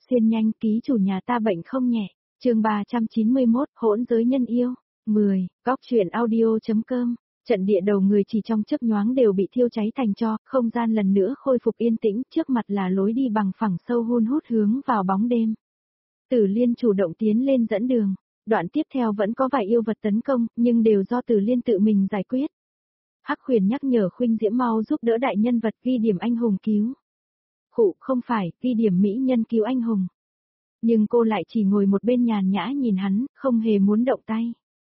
Xuyên nhanh, ký chủ nhà ta bệnh không nhẹ. Chương 391, hỗn giới nhân yêu. 10, góc truyện audio.com. Trận địa đầu người chỉ trong chớp nhoáng đều bị thiêu cháy thành tro, không gian lần nữa khôi phục yên tĩnh, trước mặt là lối đi bằng phẳng sâu hun hút hướng vào bóng đêm. Tử Liên chủ động tiến lên dẫn đường. Đoạn tiếp theo vẫn có vài yêu vật tấn công, nhưng đều do Tử Liên tự mình giải quyết. Hắc Huyền nhắc nhở Khuynh Diễm mau giúp đỡ đại nhân vật ghi điểm anh hùng cứu. Khụ, không phải, ghi điểm mỹ nhân cứu anh hùng. Nhưng cô lại chỉ ngồi một bên nhàn nhã nhìn hắn, không hề muốn động tay.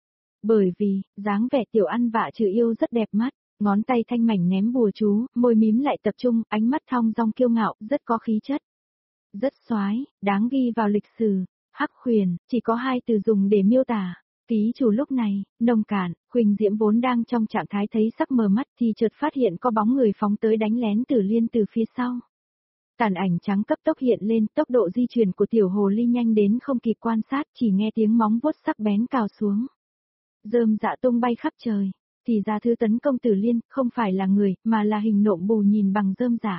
Bởi vì, dáng vẻ tiểu ăn vạ trừ yêu rất đẹp mắt, ngón tay thanh mảnh ném bùa chú, môi mím lại tập trung, ánh mắt thong dong kiêu ngạo, rất có khí chất. Rất soái, đáng ghi vào lịch sử. Hắc Huyền, chỉ có hai từ dùng để miêu tả. Ký chủ lúc này, nông cạn, Khuynh Diễm vốn đang trong trạng thái thấy sắc mờ mắt thì chợt phát hiện có bóng người phóng tới đánh lén Tử Liên từ phía sau. Tàn ảnh trắng cấp tốc hiện lên, tốc độ di chuyển của tiểu hồ ly nhanh đến không kịp quan sát, chỉ nghe tiếng móng vuốt sắc bén cào xuống. Rơm dạ tung bay khắp trời, thì ra thứ tấn công Tử Liên không phải là người, mà là hình nộm bù nhìn bằng rơm dạ.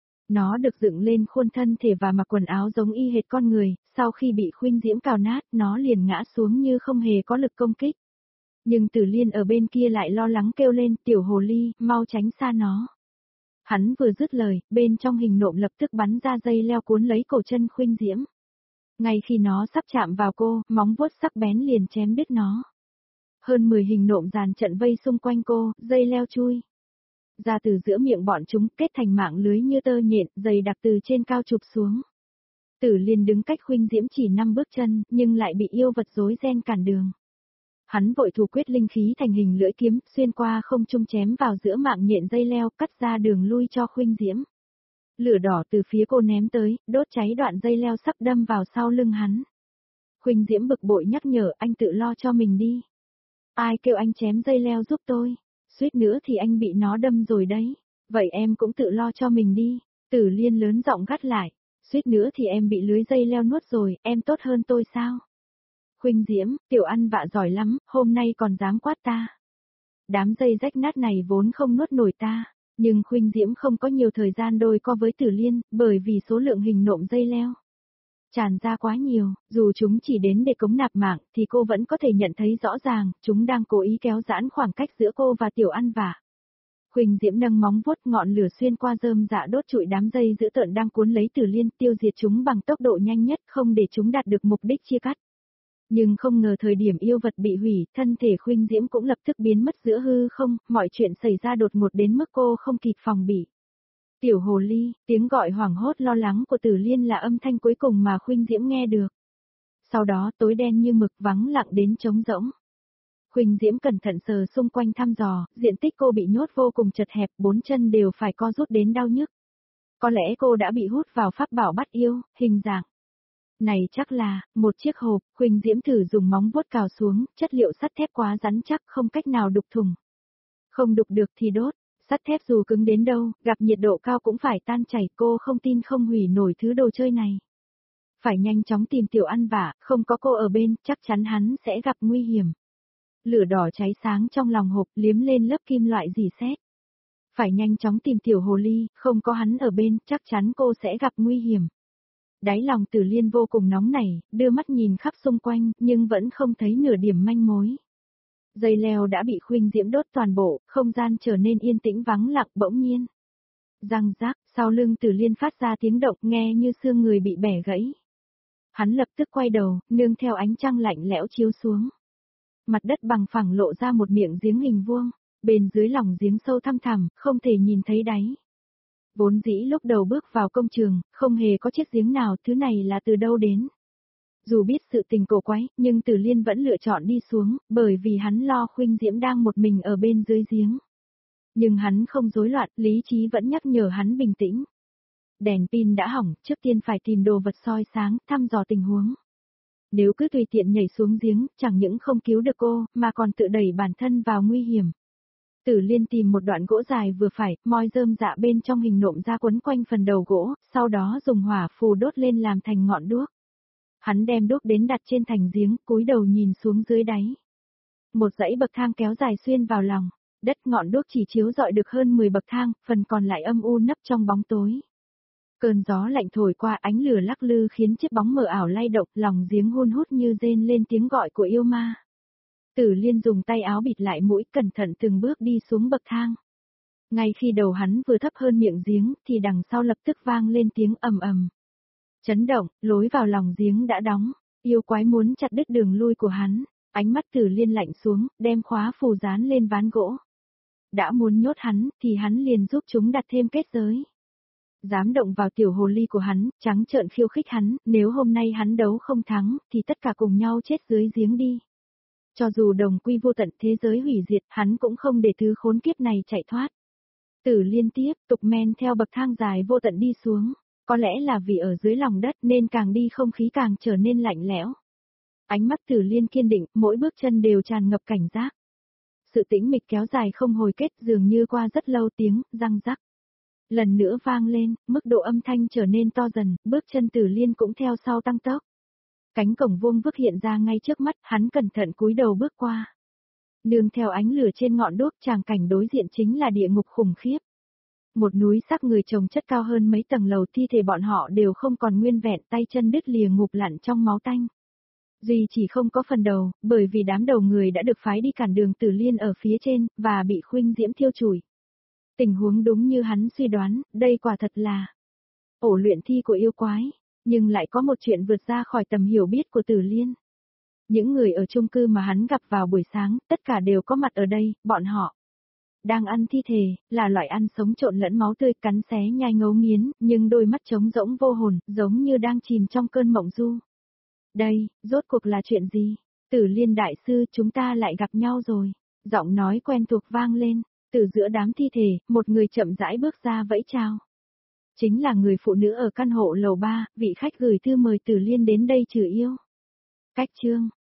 Nó được dựng lên khuôn thân thể và mặc quần áo giống y hệt con người, sau khi bị Khuynh Diễm cào nát, nó liền ngã xuống như không hề có lực công kích. Nhưng Tử Liên ở bên kia lại lo lắng kêu lên, tiểu hồ ly, mau tránh xa nó. Hắn vừa dứt lời, bên trong hình nộm lập tức bắn ra dây leo cuốn lấy cổ chân Khuynh Diễm. Ngay khi nó sắp chạm vào cô, móng vuốt sắc bén liền chém đứt nó. Hơn 10 hình nộm dàn trận vây xung quanh cô, dây leo chui ra từ giữa miệng bọn chúng, kết thành mạng lưới như tơ nhện, dày đặc từ trên cao chụp xuống. Tử Liên đứng cách Khuynh Diễm chỉ 5 bước chân, nhưng lại bị yêu vật rối ren cản đường. Hắn vội thủ quyết linh khí thành hình lưỡi kiếm, xuyên qua không trung chém vào giữa mạng nhện dây leo, cắt ra đường lui cho Khuynh Diễm. Lửa đỏ từ phía cô ném tới, đốt cháy đoạn dây leo sắp đâm vào sau lưng hắn. Khuynh Diễm bực bội nhắc nhở, anh tự lo cho mình đi. Ai kêu anh chém dây leo giúp tôi? Suýt nữa thì anh bị nó đâm rồi đấy. Vậy em cũng tự lo cho mình đi. Tử Liên lớn giọng gắt lại. Suýt nữa thì em bị lưới dây leo nuốt rồi, em tốt hơn tôi sao? Khuynh Diễm, tiểu ăn vạ giỏi lắm, hôm nay còn dám quát ta. Đám dây rách nát này vốn không nuốt nổi ta. Nhưng Khuynh Diễm không có nhiều thời gian đôi co với Tử Liên, bởi vì số lượng hình nộm dây leo tràn ra quá nhiều, dù chúng chỉ đến để cống nạp mạng, thì cô vẫn có thể nhận thấy rõ ràng, chúng đang cố ý kéo giãn khoảng cách giữa cô và tiểu ăn vạ. Khuynh Diễm nâng móng vuốt, ngọn lửa xuyên qua rơm dạ đốt trụi đám dây dữ tợn đang cuốn lấy Tử Liên, tiêu diệt chúng bằng tốc độ nhanh nhất, không để chúng đạt được mục đích chia cắt. Nhưng không ngờ thời điểm yêu vật bị hủy, thân thể Khuynh Diễm cũng lập tức biến mất giữa hư không, mọi chuyện xảy ra đột ngột đến mức cô không kịp phòng bị. Tiểu hồ ly, tiếng gọi hoảng hốt lo lắng của Tử Liên là âm thanh cuối cùng mà Khuynh Diễm nghe được. Sau đó tối đen như mực, vắng lặng đến trống rỗng. Khuynh Diễm cẩn thận sờ xung quanh thăm dò, diện tích cô bị nhốt vô cùng chật hẹp, 4 chân đều phải co rút đến đau nhức. Có lẽ cô đã bị hút vào pháp bảo bắt yêu, hình dạng này chắc là một chiếc hộp. Khuynh Diễm thử dùng móng vuốt cào xuống, chất liệu sắt thép quá rắn chắc, không cách nào đục thủng. Không đục được thì đốt. Sắt thép dù cứng đến đâu, gặp nhiệt độ cao cũng phải tan chảy, cô không tin không hủy nổi thứ đồ chơi này. Phải nhanh chóng tìm tiểu ăn vạ, không có cô ở bên, chắc chắn hắn sẽ gặp nguy hiểm. Lửa đỏ cháy sáng trong lòng hộp, liếm lên lớp kim loại rỉ sét. Phải nhanh chóng tìm tiểu hồ ly, không có hắn ở bên, chắc chắn cô sẽ gặp nguy hiểm. Đáy lòng Tử Liên vô cùng nóng nảy, đưa mắt nhìn khắp xung quanh, nhưng vẫn không thấy nửa điểm manh mối. Dây leo đã bị Khuynh Diễm đốt toàn bộ, không gian trở nên yên tĩnh vắng lặng. Bỗng nhiên. Răng rác, sau lưng Tử Liên phát ra tiếng động nghe như xương người bị bẻ gãy. Hắn lập tức quay đầu, nương theo ánh trăng lạnh lẽo chiếu xuống. Mặt đất bằng phẳng lộ ra một miệng giếng hình vuông, bên dưới lòng giếng sâu thăm thẳm, không thể nhìn thấy đáy. Vốn dĩ lúc đầu bước vào công trường, không hề có chiếc giếng nào, thứ này là từ đâu đến. Dù biết sự tình cổ quái, nhưng Tử Liên vẫn lựa chọn đi xuống, bởi vì hắn lo Khuynh Diễm đang một mình ở bên dưới giếng. Nhưng hắn không rối loạn, lý trí vẫn nhắc nhở hắn bình tĩnh. Đèn pin đã hỏng, trước tiên phải tìm đồ vật soi sáng, thăm dò tình huống. Nếu cứ tùy tiện nhảy xuống giếng, chẳng những không cứu được cô, mà còn tự đẩy bản thân vào nguy hiểm. Tử Liên tìm một đoạn gỗ dài vừa phải, moi rơm dạ bên trong hình nộm ra quấn quanh phần đầu gỗ, sau đó dùng hỏa phù đốt lên làm thành ngọn đuốc. Hắn đem đuốc đến đặt trên thành giếng, cúi đầu nhìn xuống dưới đáy. Một dãy bậc thang kéo dài xuyên vào lòng đất, ngọn đuốc chỉ chiếu rọi được hơn 10 bậc thang, phần còn lại âm u nấp trong bóng tối. Cơn gió lạnh thổi qua, ánh lửa lắc lư khiến chiếc bóng mờ ảo lay động, lòng giếng hun hút như rên lên tiếng gọi của yêu ma. Tử Liên dùng tay áo bịt lại mũi, cẩn thận từng bước đi xuống bậc thang. Ngay khi đầu hắn vừa thấp hơn miệng giếng, thì đằng sau lập tức vang lên tiếng ầm ầm. Chấn động, lối vào lòng giếng đã đóng, yêu quái muốn chặt đứt đường lui của hắn, ánh mắt Tử Liên lạnh xuống, đem khóa phù dán lên ván gỗ. Đã muốn nhốt hắn, thì hắn liền giúp chúng đặt thêm kết giới. Dám động vào tiểu hồ ly của hắn, trắng trợn khiêu khích hắn, nếu hôm nay hắn đấu không thắng, thì tất cả cùng nhau chết dưới giếng đi. Cho dù đồng quy vô tận, thế giới hủy diệt, hắn cũng không để thứ khốn kiếp này chạy thoát. Tử Liên tiếp tục men theo bậc thang dài vô tận đi xuống, có lẽ là vì ở dưới lòng đất nên càng đi không khí càng trở nên lạnh lẽo. Ánh mắt Tử Liên kiên định, mỗi bước chân đều tràn ngập cảnh giác. Sự tĩnh mịch kéo dài không hồi kết, dường như qua rất lâu, tiếng răng rắc lần nữa vang lên, mức độ âm thanh trở nên to dần, bước chân Tử Liên cũng theo sau tăng tốc. Cánh cổng vuông vức hiện ra ngay trước mắt, hắn cẩn thận cúi đầu bước qua. Nương theo ánh lửa trên ngọn đuốc, tràng cảnh đối diện chính là địa ngục khủng khiếp. Một núi xác người chồng chất cao hơn mấy tầng lầu, thi thể bọn họ đều không còn nguyên vẹn, tay chân đứt lìa ngụp lặn trong máu tanh. Duy chỉ không có phần đầu, bởi vì đám đầu người đã được phái đi cản đường Tử Liên ở phía trên, và bị Khuynh Diễm thiêu chùi. Tình huống đúng như hắn suy đoán, đây quả thật là ổ luyện thi của yêu quái, nhưng lại có một chuyện vượt ra khỏi tầm hiểu biết của Tử Liên. Những người ở chung cư mà hắn gặp vào buổi sáng, tất cả đều có mặt ở đây, bọn họ đang ăn thi thể, là loại ăn sống trộn lẫn máu tươi, cắn xé nhai ngấu nghiến, nhưng đôi mắt trống rỗng vô hồn, giống như đang chìm trong cơn mộng du. Đây, rốt cuộc là chuyện gì? Tử Liên đại sư, chúng ta lại gặp nhau rồi. Giọng nói quen thuộc vang lên, từ giữa đám thi thể, một người chậm rãi bước ra vẫy chào. Chính là người phụ nữ ở căn hộ lầu 3, vị khách gửi thư mời Tử Liên đến đây trừ yêu. Cách chương